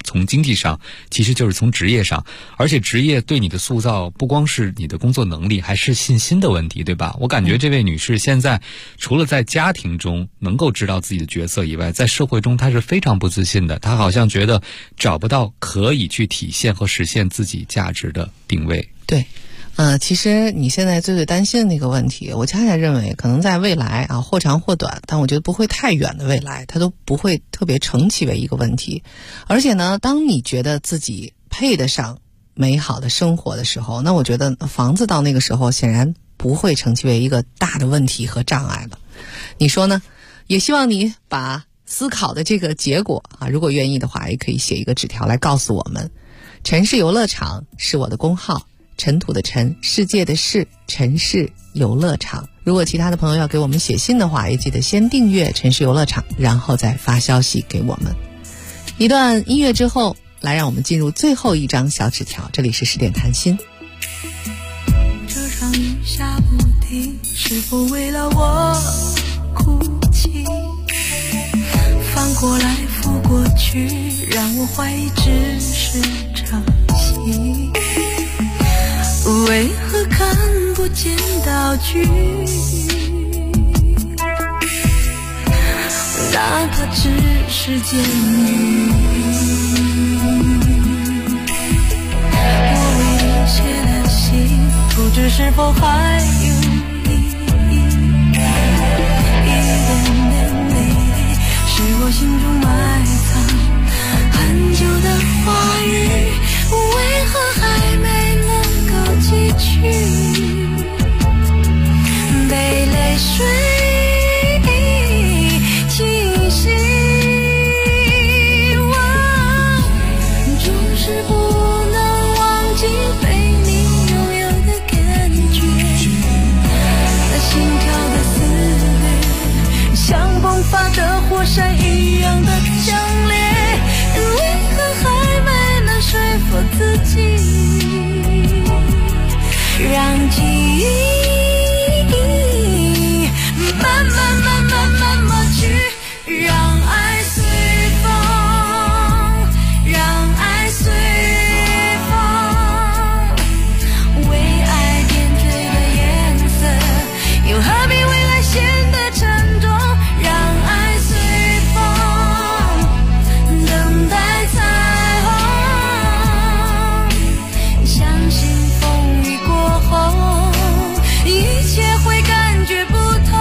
Speaker 9: 从经济上，其实就是从职业上，而且职业对你的塑造不光是你的工作能力，还是信心的问题，对吧？我感觉这位女士现在除了在家庭中能够知道自己的角色以外，在社会中她是非常不自信的，她好像觉得找不到可以去体现和实现自己价值的定位。
Speaker 4: 对。其实你现在最担心的那个问题，我恰恰认为可能在未来啊，或长或短，但我觉得不会太远的未来，它都不会特别成其为一个问题。而且呢，当你觉得自己配得上美好的生活的时候，那我觉得房子到那个时候显然不会成其为一个大的问题和障碍了。你说呢？也希望你把思考的这个结果啊，如果愿意的话，也可以写一个纸条来告诉我们。城市游乐场是我的公号，尘土的尘，世界的世，城市游乐场。如果其他的朋友要给我们写信的话，也记得先订阅城市游乐场，然后再发消息给我们。一段音乐之后，来让我们进入最后一张小纸条。这里是10点谈心。
Speaker 10: 这场雨下不停，是否为了我哭泣？翻过来覆过去，让我怀疑只是场戏。为何看不见道具？哪怕只是监狱。我为你写的信，不知是否还有意义。一点点泪滴，是我心中埋藏很久的话语，为何还没能够记取？被泪水侵袭，总是不能忘记被你拥有的感觉，那心跳的撕裂，像迸发的火山一样的强烈，为何还没能说服自己，让记忆慢慢抹去，让爱随风，让爱随风，为爱点缀的颜色，又何必为爱显得沉重？让爱随风，等待彩虹，相信风雨过后，一切会感觉不同。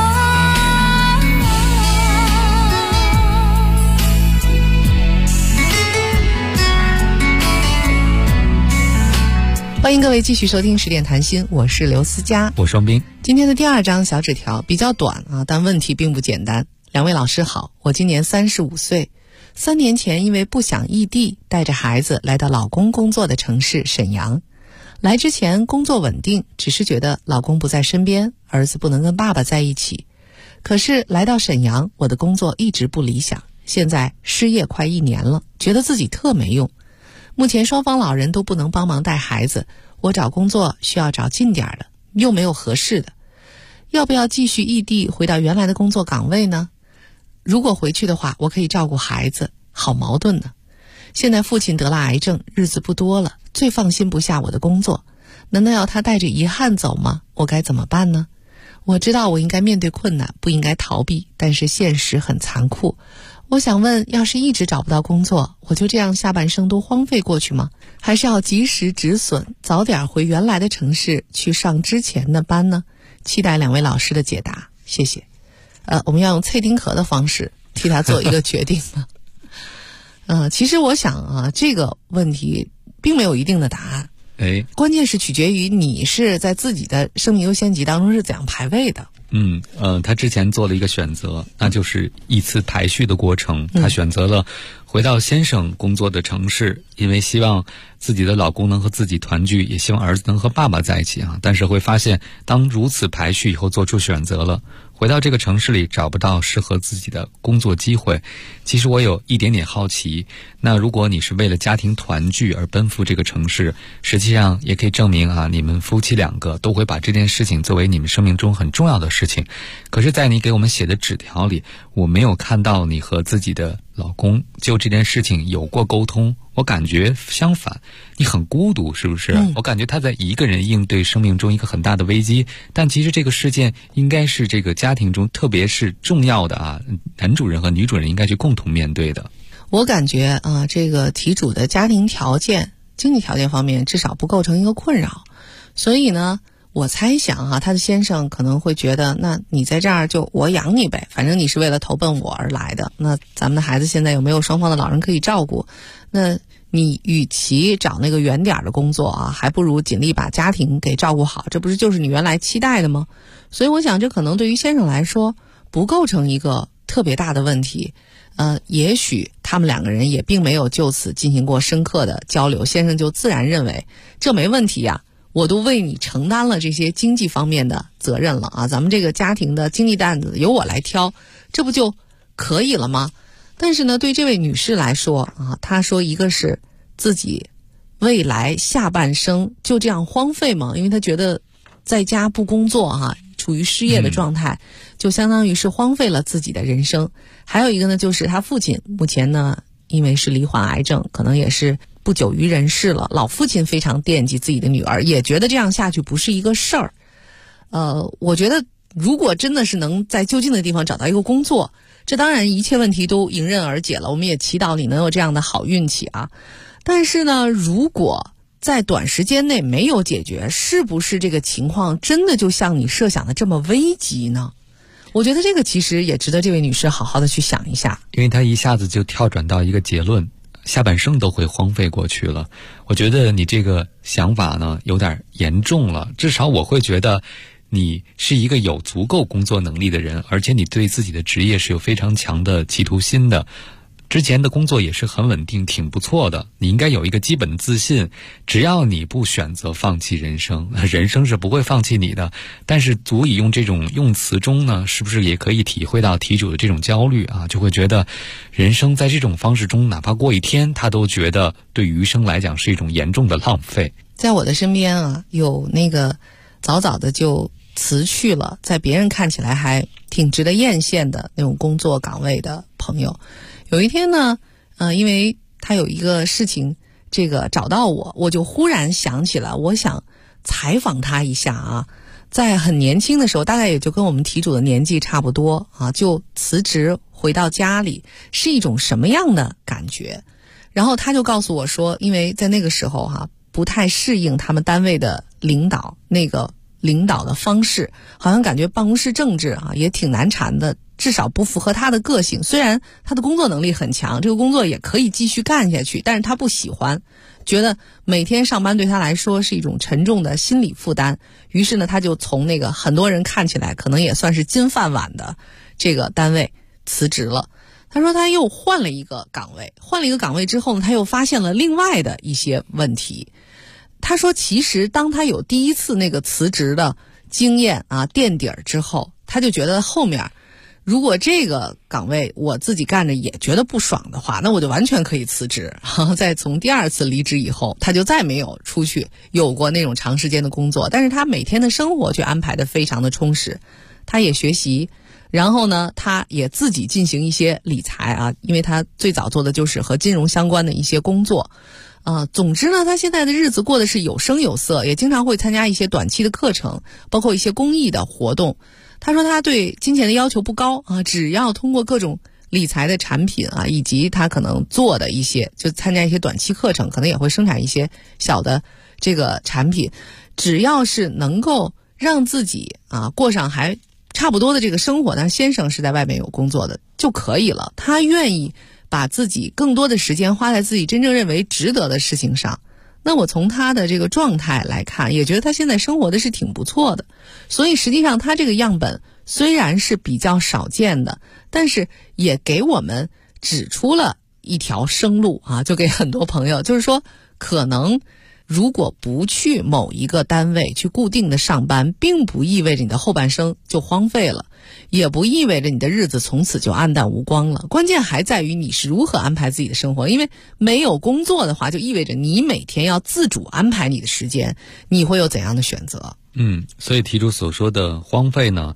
Speaker 4: 欢迎各位继续收听10点谈心，我是刘思佳，
Speaker 9: 我双冰。
Speaker 4: 今天的第2张小纸条比较短啊，但问题并不简单。两位老师好，我今年35岁，3年前因为不想异地，带着孩子来到老公工作的城市沈阳。来之前工作稳定，只是觉得老公不在身边，儿子不能跟爸爸在一起。可是来到沈阳，我的工作一直不理想，现在失业快1年了，觉得自己特没用。目前双方老人都不能帮忙带孩子，我找工作需要找近点的，又没有合适的。要不要继续异地回到原来的工作岗位呢？如果回去的话，我可以照顾孩子，好矛盾呢。现在父亲得了癌症，日子不多了，最放心不下我的工作，难道要他带着遗憾走吗？我该怎么办呢？我知道我应该面对困难，不应该逃避，但是现实很残酷。我想问，要是一直找不到工作，我就这样下半生都荒废过去吗？还是要及时止损，早点回原来的城市去上之前的班呢？期待两位老师的解答，谢谢。我们要用脆丁壳的方式替他做一个决定吗？其实我想啊，这个问题并没有一定的答案。关键是取决于你是在自己的生命优先级当中是怎样排位的。
Speaker 9: 他之前做了一个选择，那就是一次排序的过程。他选择了回到先生工作的城市，因为希望自己的老公能和自己团聚，也希望儿子能和爸爸在一起啊。但是会发现，当如此排序以后做出选择了，回到这个城市里找不到适合自己的工作机会。其实我有一点点好奇，那如果你是为了家庭团聚而奔赴这个城市，实际上也可以证明啊，你们夫妻两个都会把这件事情作为你们生命中很重要的事情。可是在你给我们写的纸条里，我没有看到你和自己的老公就这件事情有过沟通，我感觉相反，你很孤独，是不是？我感觉他在一个人应对生命中一个很大的危机，但其实这个事件应该是这个家庭中特别是重要的啊，男主人和女主人应该去共同面对的。
Speaker 4: 我感觉啊，这个题主的家庭条件、经济条件方面至少不构成一个困扰，所以呢，我猜想啊，他的先生可能会觉得，那你在这儿就我养你呗，反正你是为了投奔我而来的，那咱们的孩子现在有没有双方的老人可以照顾？那你与其找那个远点的工作啊，还不如尽力把家庭给照顾好，这不是就是你原来期待的吗？所以我想这可能对于先生来说不构成一个特别大的问题。也许他们两个人也并没有就此进行过深刻的交流，先生就自然认为这没问题呀，我都为你承担了这些经济方面的责任了啊，咱们这个家庭的经济担子由我来挑，这不就可以了吗？但是呢，对这位女士来说啊，她说一个是自己未来下半生就这样荒废吗？因为她觉得在家不工作啊，处于失业的状态，就相当于是荒废了自己的人生。还有一个呢，就是他父亲目前呢，因为是罹患癌症，可能也是不久于人世了。老父亲非常惦记自己的女儿，也觉得这样下去不是一个事儿。我觉得如果真的是能在就近的地方找到一个工作，这当然一切问题都迎刃而解了。我们也祈祷你能有这样的好运气啊。但是呢，如果在短时间内没有解决，是不是这个情况真的就像你设想的这么危急呢？我觉得这个其实也值得这位女士好好的去想一下。
Speaker 9: 因为她一下子就跳转到一个结论，下半生都会荒废过去了。我觉得你这个想法呢有点严重了，至少我会觉得你是一个有足够工作能力的人，而且你对自己的职业是有非常强的企图心的。之前的工作也是很稳定，挺不错的，你应该有一个基本的自信，只要你不选择放弃人生，人生是不会放弃你的。但是足以用这种用词中呢，是不是也可以体会到题主的这种焦虑啊？就会觉得人生在这种方式中，哪怕过一天，他都觉得对余生来讲是一种严重的浪费。
Speaker 4: 在我的身边啊，有那个早早的就辞去了，在别人看起来还挺值得艳羡的那种工作岗位的朋友。有一天呢，因为他有一个事情这个找到我就忽然想起来，我想采访他一下啊。在很年轻的时候，大概也就跟我们题主的年纪差不多啊，就辞职回到家里是一种什么样的感觉。然后他就告诉我说，因为在那个时候不太适应他们单位的领导，那个领导的方式好像感觉办公室政治也挺难缠的，至少不符合他的个性。虽然他的工作能力很强，这个工作也可以继续干下去，但是他不喜欢，觉得每天上班对他来说是一种沉重的心理负担。于是呢，他就从那个很多人看起来可能也算是金饭碗的这个单位辞职了。他说他又换了一个岗位之后呢，他又发现了另外的一些问题。他说其实当他有第一次那个辞职的经验垫底儿之后，他就觉得后面如果这个岗位我自己干着也觉得不爽的话，那我就完全可以辞职。在从第二次离职以后，他就再没有出去有过那种长时间的工作，但是他每天的生活却安排得非常的充实。他也学习，然后呢他也自己进行一些理财因为他最早做的就是和金融相关的一些工作。总之呢，他现在的日子过得是有声有色，也经常会参加一些短期的课程，包括一些公益的活动。他说他对金钱的要求不高只要通过各种理财的产品以及他可能做的一些，就参加一些短期课程，可能也会生产一些小的这个产品，只要是能够让自己过上还差不多的这个生活，但先生是在外面有工作的就可以了。他愿意把自己更多的时间花在自己真正认为值得的事情上。那我从他的这个状态来看，也觉得他现在生活的是挺不错的。所以实际上他这个样本虽然是比较少见的，但是也给我们指出了一条生路就给很多朋友，就是说可能如果不去某一个单位去固定的上班，并不意味着你的后半生就荒废了，也不意味着你的日子从此就暗淡无光了。关键还在于你是如何安排自己的生活，因为没有工作的话，就意味着你每天要自主安排你的时间，你会有怎样的选择？
Speaker 9: 所以题主所说的荒废呢，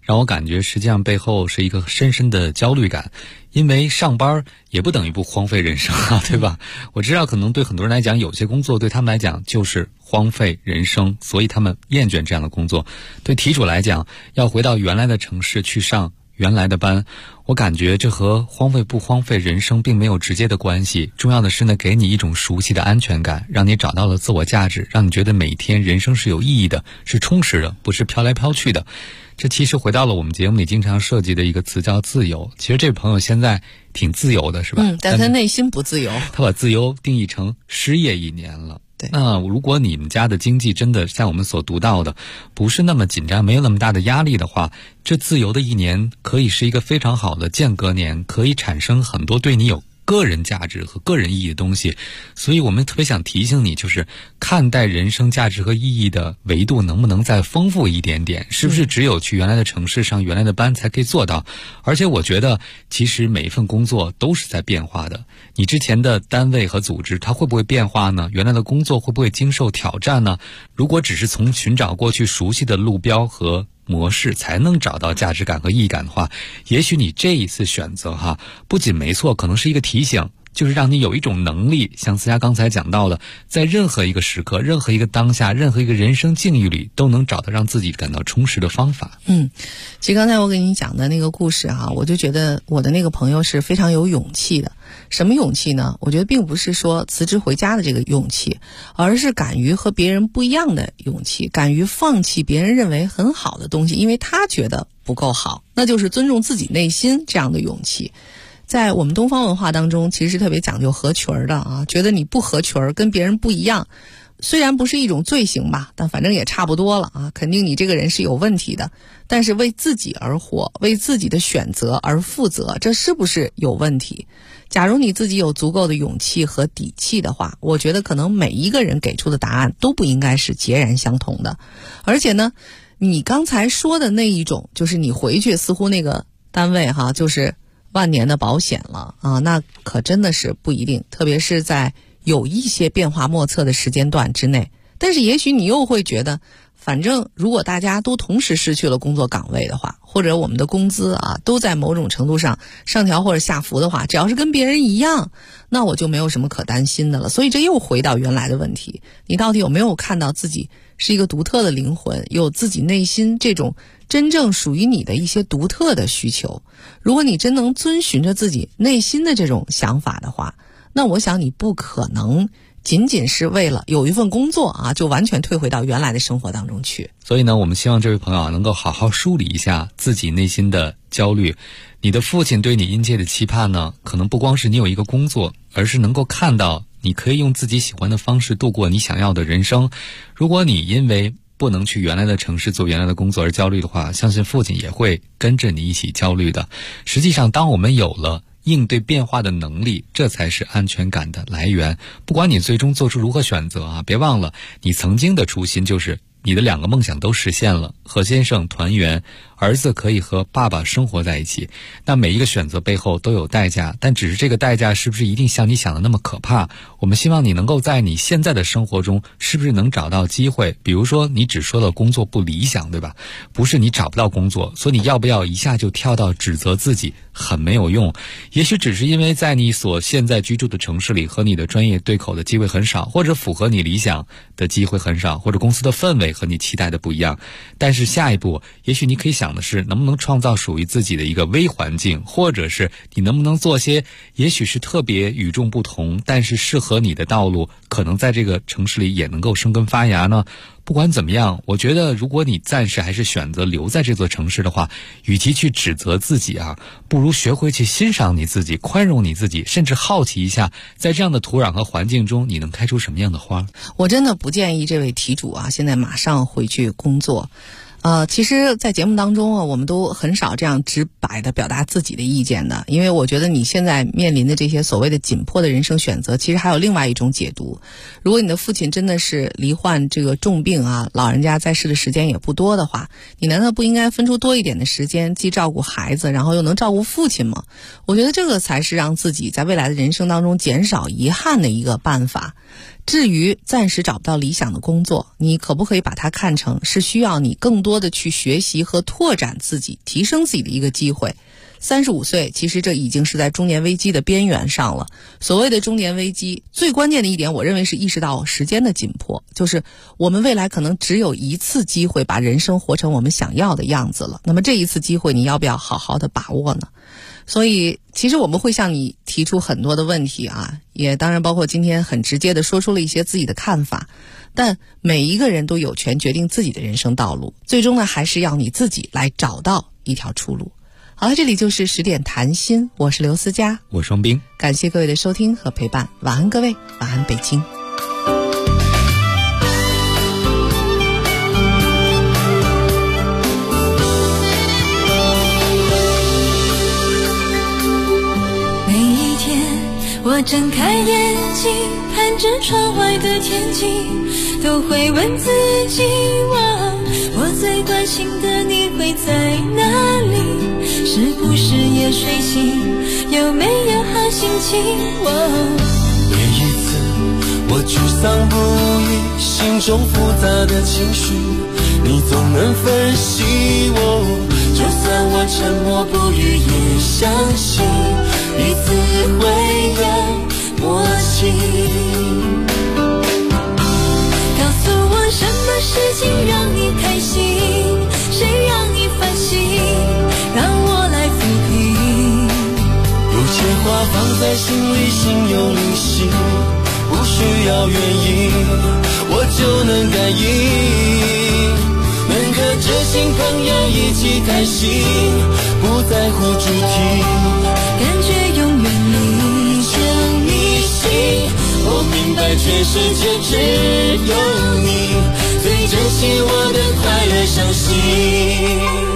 Speaker 9: 让我感觉实际上背后是一个深深的焦虑感。因为上班也不等于不荒废人生啊，对吧？我知道可能对很多人来讲，有些工作对他们来讲就是荒废人生，所以他们厌倦这样的工作。对题主来讲，要回到原来的城市去上原来的班，我感觉这和荒废不荒废人生并没有直接的关系。重要的是呢，给你一种熟悉的安全感，让你找到了自我价值，让你觉得每一天人生是有意义的，是充实的，不是飘来飘去的。这其实回到了我们节目里经常涉及的一个词，叫自由。其实这位朋友现在挺自由的，是吧？
Speaker 4: 但他内心不自由。
Speaker 9: 他把自由定义成失业1年了。
Speaker 4: 对，
Speaker 9: 那如果你们家的经济真的像我们所读到的不是那么紧张，没有那么大的压力的话，这自由的1年可以是一个非常好的间隔年，可以产生很多对你有个人价值和个人意义的东西。所以我们特别想提醒你，就是看待人生价值和意义的维度能不能再丰富一点点，是不是只有去原来的城市上原来的班才可以做到？而且我觉得其实每一份工作都是在变化的，你之前的单位和组织它会不会变化呢？原来的工作会不会经受挑战呢？如果只是从寻找过去熟悉的路标和模式才能找到价值感和意义感的话，也许你这一次选择不仅没错，可能是一个提醒，就是让你有一种能力，像思佳刚才讲到的，在任何一个时刻，任何一个当下，任何一个人生境遇里，都能找到让自己感到充实的方法。
Speaker 4: 其实刚才我给你讲的那个故事我就觉得我的那个朋友是非常有勇气的。什么勇气呢？我觉得并不是说辞职回家的这个勇气，而是敢于和别人不一样的勇气，敢于放弃别人认为很好的东西，因为他觉得不够好，那就是尊重自己内心这样的勇气。在我们东方文化当中，其实是特别讲究合群的觉得你不合群，跟别人不一样，虽然不是一种罪行吧，但反正也差不多了肯定你这个人是有问题的。但是为自己而活，为自己的选择而负责，这是不是有问题？假如你自己有足够的勇气和底气的话，我觉得可能每一个人给出的答案都不应该是截然相同的。而且呢，你刚才说的那一种，就是你回去似乎那个单位就是万年的保险了那可真的是不一定，特别是在有一些变化莫测的时间段之内。但是也许你又会觉得，反正如果大家都同时失去了工作岗位的话，或者我们的工资都在某种程度上上调或者下浮的话，只要是跟别人一样，那我就没有什么可担心的了。所以这又回到原来的问题，你到底有没有看到自己是一个独特的灵魂，有自己内心这种真正属于你的一些独特的需求？如果你真能遵循着自己内心的这种想法的话，那我想你不可能仅仅是为了有一份工作就完全退回到原来的生活当中去。
Speaker 9: 所以呢，我们希望这位朋友能够好好梳理一下自己内心的焦虑。你的父亲对你殷切的期盼呢，可能不光是你有一个工作，而是能够看到你可以用自己喜欢的方式度过你想要的人生。如果你因为不能去原来的城市做原来的工作而焦虑的话，相信父亲也会跟着你一起焦虑的。实际上，当我们有了应对变化的能力，这才是安全感的来源。不管你最终做出如何选择别忘了你曾经的初心，就是你的2个梦想都实现了，和先生团圆，儿子可以和爸爸生活在一起。那每一个选择背后都有代价，但只是这个代价是不是一定像你想的那么可怕？我们希望你能够在你现在的生活中是不是能找到机会。比如说你只说了工作不理想，对吧？不是你找不到工作，所以你要不要一下就跳到指责自己很没有用？也许只是因为在你所现在居住的城市里和你的专业对口的机会很少，或者符合你理想的机会很少，或者公司的氛围和你期待的不一样。但是下一步也许你可以想的是，能不能创造属于自己的一个微环境，或者是你能不能做些也许是特别与众不同但是适合你的道路，可能在这个城市里也能够生根发芽呢？不管怎么样，我觉得如果你暂时还是选择留在这座城市的话，与其去指责自己不如学会去欣赏你自己，宽容你自己，甚至好奇一下在这样的土壤和环境中你能开出什么样的花。
Speaker 4: 我真的不建议这位题主现在马上回去工作。其实在节目当中我们都很少这样直白的表达自己的意见的，因为我觉得你现在面临的这些所谓的紧迫的人生选择，其实还有另外一种解读。如果你的父亲真的是罹患这个重病老人家在世的时间也不多的话，你难道不应该分出多一点的时间，既照顾孩子，然后又能照顾父亲吗？我觉得这个才是让自己在未来的人生当中减少遗憾的一个办法。 至于暂时找不到理想的工作，你可不可以把它看成是需要你更多的去学习和拓展自己、提升自己的一个机会？35岁，其实这已经是在中年危机的边缘上了。所谓的中年危机，最关键的一点，我认为是意识到时间的紧迫，就是我们未来可能只有一次机会把人生活成我们想要的样子了。那么这一次机会，你要不要好好的把握呢？所以其实我们会向你提出很多的问题啊，也当然包括今天很直接的说出了一些自己的看法，但每一个人都有权决定自己的人生道路，最终呢还是要你自己来找到一条出路。好了，这里就是10点谈心，我是刘思佳，
Speaker 9: 我双冰，
Speaker 4: 感谢各位的收听和陪伴，晚安各位，晚安北京。
Speaker 10: 我睁开眼睛，看着窗外的天气，都会问自己，我最关心的你会在哪里？是不是也睡醒？有没有好心情？
Speaker 16: 每一次我沮丧不已，心中复杂的情绪，你总能分析我，就算我沉默不语，也相信彼此会有默契。
Speaker 10: 告诉我什么事情让你开心，谁让你烦心，让我来抚平。
Speaker 16: 有些话放在心里，心有灵犀，不需要原因，我就能感应。能和知心朋友一起开心，不在乎主题，
Speaker 10: 感觉永远你
Speaker 16: 将你心。我明白全世界只有你最珍惜我的快乐伤心。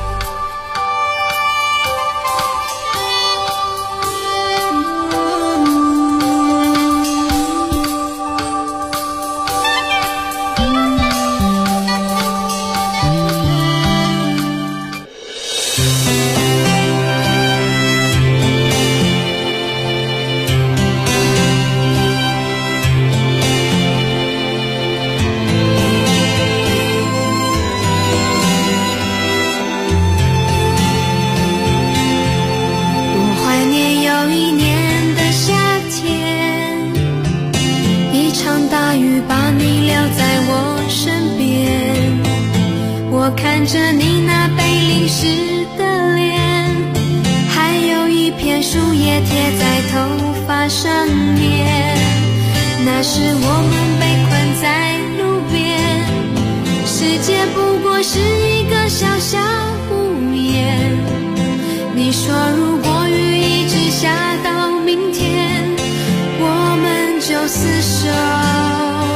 Speaker 10: 看着你那被淋湿的脸，还有一片树叶贴在头发上面，那时我们被困在路边，世界不过是一个小小屋檐。你说如果雨一直下到明天，我们就厮守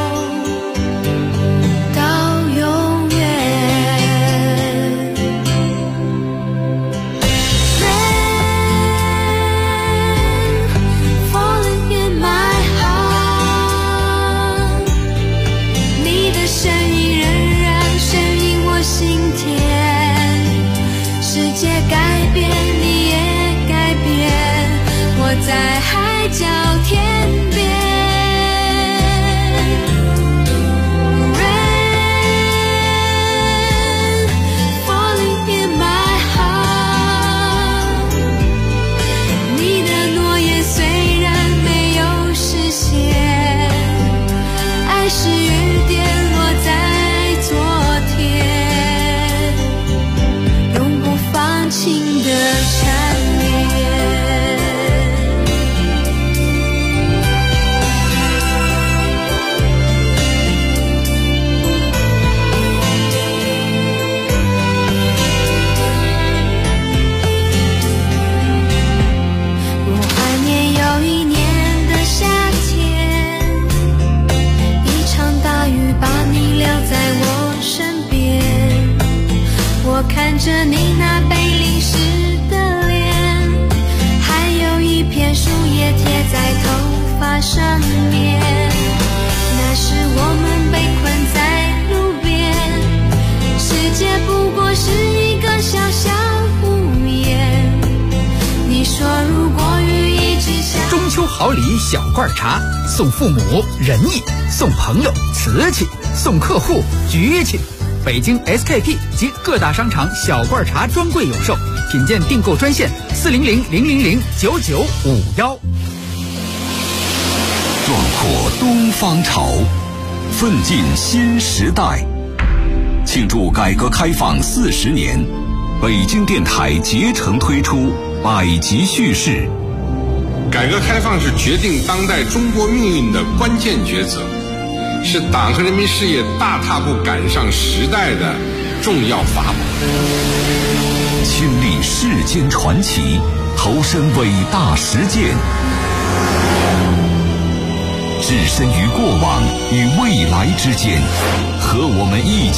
Speaker 10: 在海角天边。看着你那被淋湿的脸，还有一片树叶贴在头发上面。那时我们被困在路边，世界不过是一个小小屋檐。你说如果雨一直下，
Speaker 11: 中秋好礼小罐茶，送父母仁义，送朋友瓷器，送客户局气。北京 SKP 及各大商场小罐茶专柜有售，品鉴订购专线400-000-9951。
Speaker 1: 壮阔东方潮，奋进新时代。庆祝改革开放40年，北京电台竭诚推出百集叙事。
Speaker 18: 改革开放是决定当代中国命运的关键抉择，是党和人民事业大踏步赶上时代的重要法宝。
Speaker 1: 亲历世间传奇，投身伟大实践，置身于过往与未来之间，和我们一起